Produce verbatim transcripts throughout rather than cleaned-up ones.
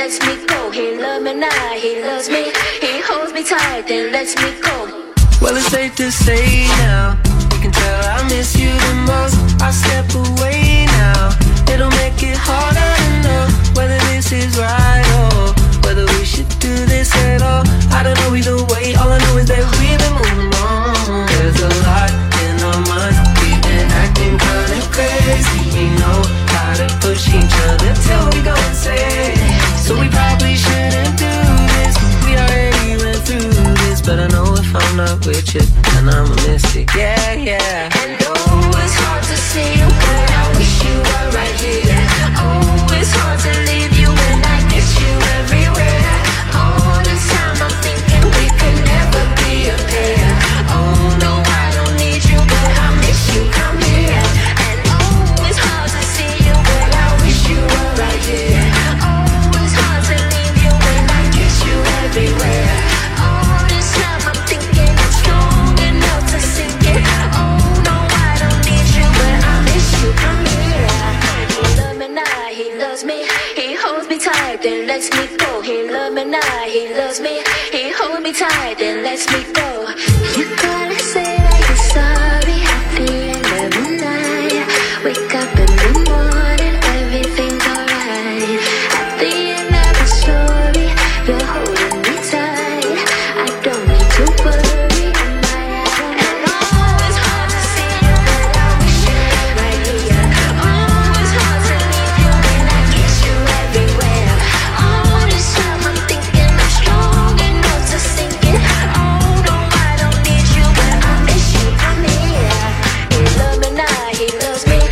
lets me go. He loves me now, he loves me. He holds me tight, then lets me go. Well, it's safe to say now, you can tell I miss you the most. I step away now, it'll make it harder to know whether this is right or whether we should do this at all. I don't know either way, all I know is that we've been moving on. There's a lot in our minds, we've been acting kinda crazy. We know how to push each other till we go insane. So we probably shouldn't do this, we already went through this. But I know if I'm not with you, then I'ma miss it, yeah, yeah. And oh, it's hard to see you, but I wish you were right here. Oh, it's hard to leave you when I miss you everywhere. All the time I'm thinking we could never be a pair. Oh no, I don't need you, but I miss you, come here. And oh, it's hard to see you, but I wish you were right here. Oh, it's hard to leave you when I miss you everywhere. All this time I'm thinking I'm strong enough to sink it. Oh no, I don't need you, but I miss you, come here. He loves me now, he loves me. He holds me tight, then lets me go. He loves me now, he loves me. He holds me tight, then lets me go. You gotta say that you're sorry at the end of the night. Wake up in the morning, everything's alright. At the end of the story, you're holding me tight. I don't need to worry, am I right? And oh, it's hard to see you, but I wish you were right here. Oh, it's hard to leave you when I kiss you everywhere. All this time I'm thinking I'm strong enough to sink it. Oh no, I don't need you, but I miss you, come here. He loves me now, he loves me.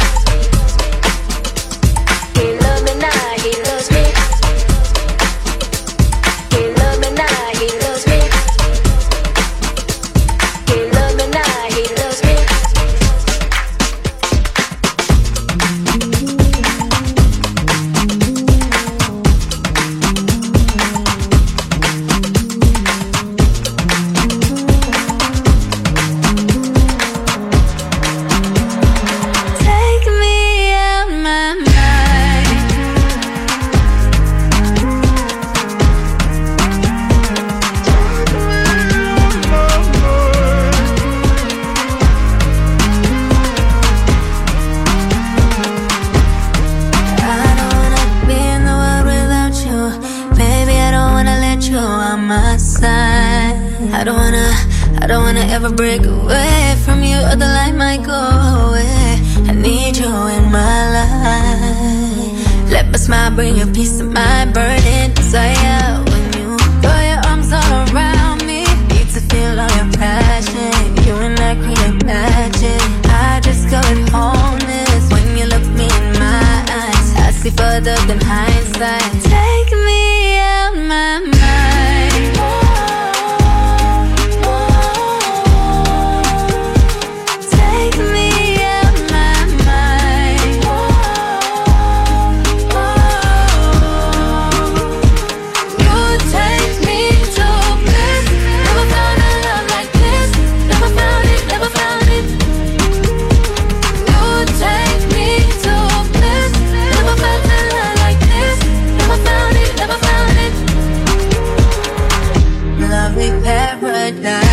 He loves me now, he loves me. He loves me now, he loves me. He loves me now, he loves me. Take me out my mind. I don't wanna be in the world without you. Baby, I don't wanna let you on my side. I don't wanna, I don't wanna ever break away from you, or the light might go away. I need you in my life. Let my smile bring you peace of mind, burning desire. When you throw your arms all around me, need to feel all your passion. You and I create magic. I discovered wholeness when you look me in my eyes. I see further than hindsight. Take me out my mind. Take me out my mind. You take me to bliss. Never found a love like this. Never found it, never found it. You take me to bliss. Never felt a love like this. Never found it, never found it. Lovely paradise.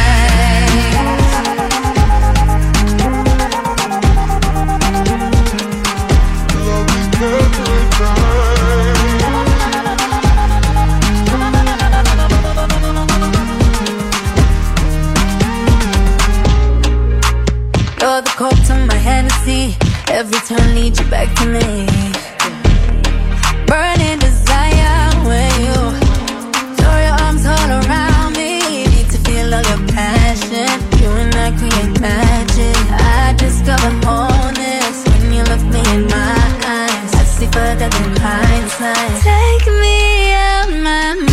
You're the coke to my Hennessy. Every turn leads you back to me. Burning desire when you throw your arms all around me. Need to feel all your passion. You and I create magic. I discover wholeness when you look me in my eyes. I see further than hindsight. Take me out my mind.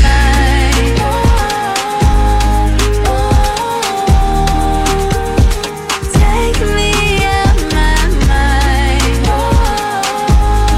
Take me out my mind.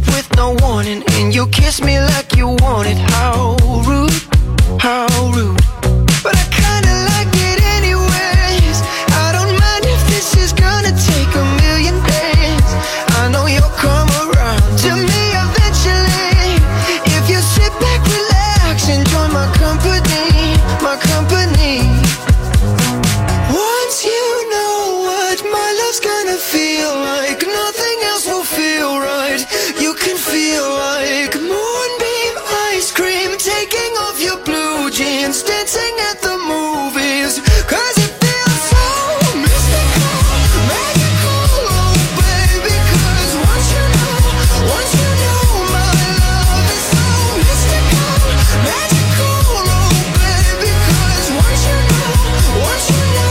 with no warning, and you kiss me like you want it. How rude, how rude. But I kinda like it anyways. I don't mind if this is gonna take a million days. I know you'll come around to me eventually. If you sit back, relax, enjoy my company, my company. Once you know what my love's gonna feel like, nothing else will feel right. You can feel like moonbeam ice cream, taking off your blue jeans, dancing at the movies. Cause it feels so mystical, magical, oh baby. Cause once you know, once you know my love is so mystical, magical, oh baby. Cause once you know, once you know.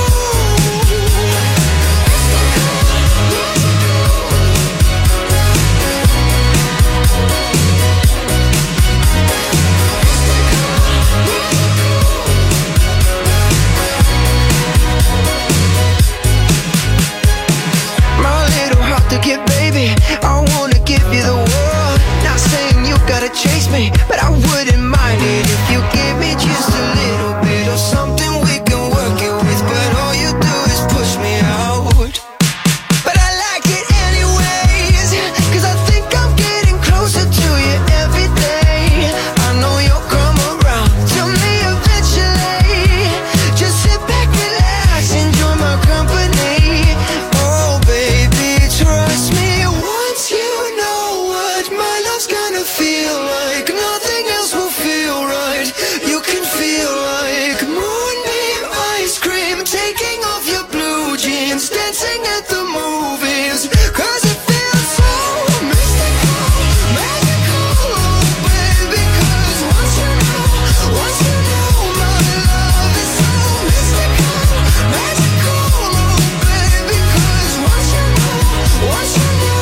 Get baby, I wanna give you the world. Not saying you gotta chase me, but I wouldn't mind it if you give me just a little bit of something we can work it with. But all you do is push me out. But I like it anyways, cause I think I'm getting closer to you every day. I know you'll come around to me eventually. Just sit back, relax, enjoy my company. Oh baby, trust me, once you know what my love's gonna feel like, nothing else will feel right. You can feel like moonbeam ice cream, taking off your blue jeans, dancing at the movies. Cause it feels so mystical, magical, oh baby. Cause once you know, once you know my love is so mystical, magical, oh baby. Cause once you know, once you know.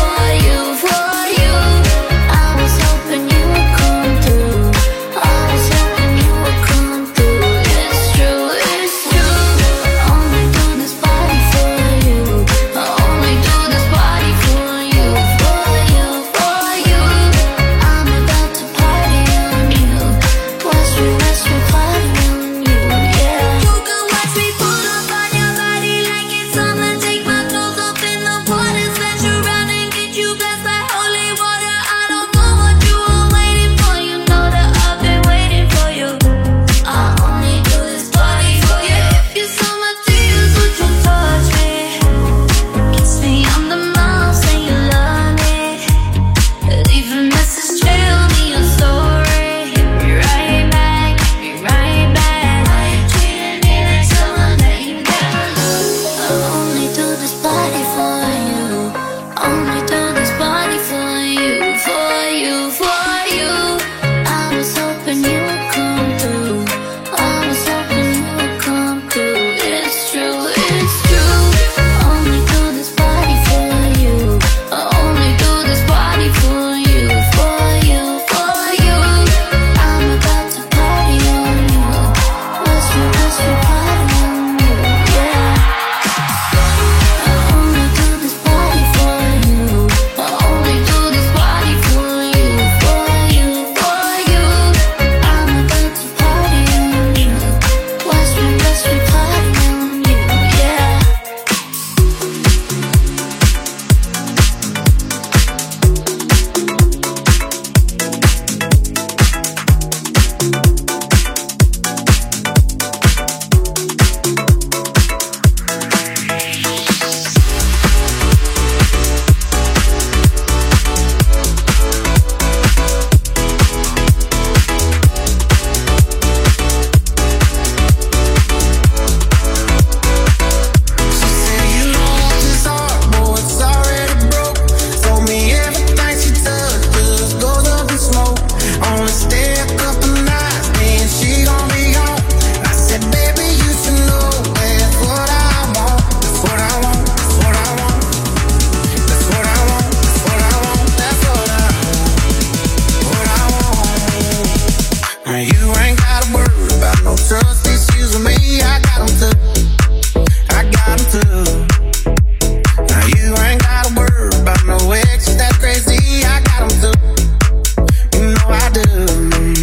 I was hoping you would come through. I was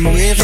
If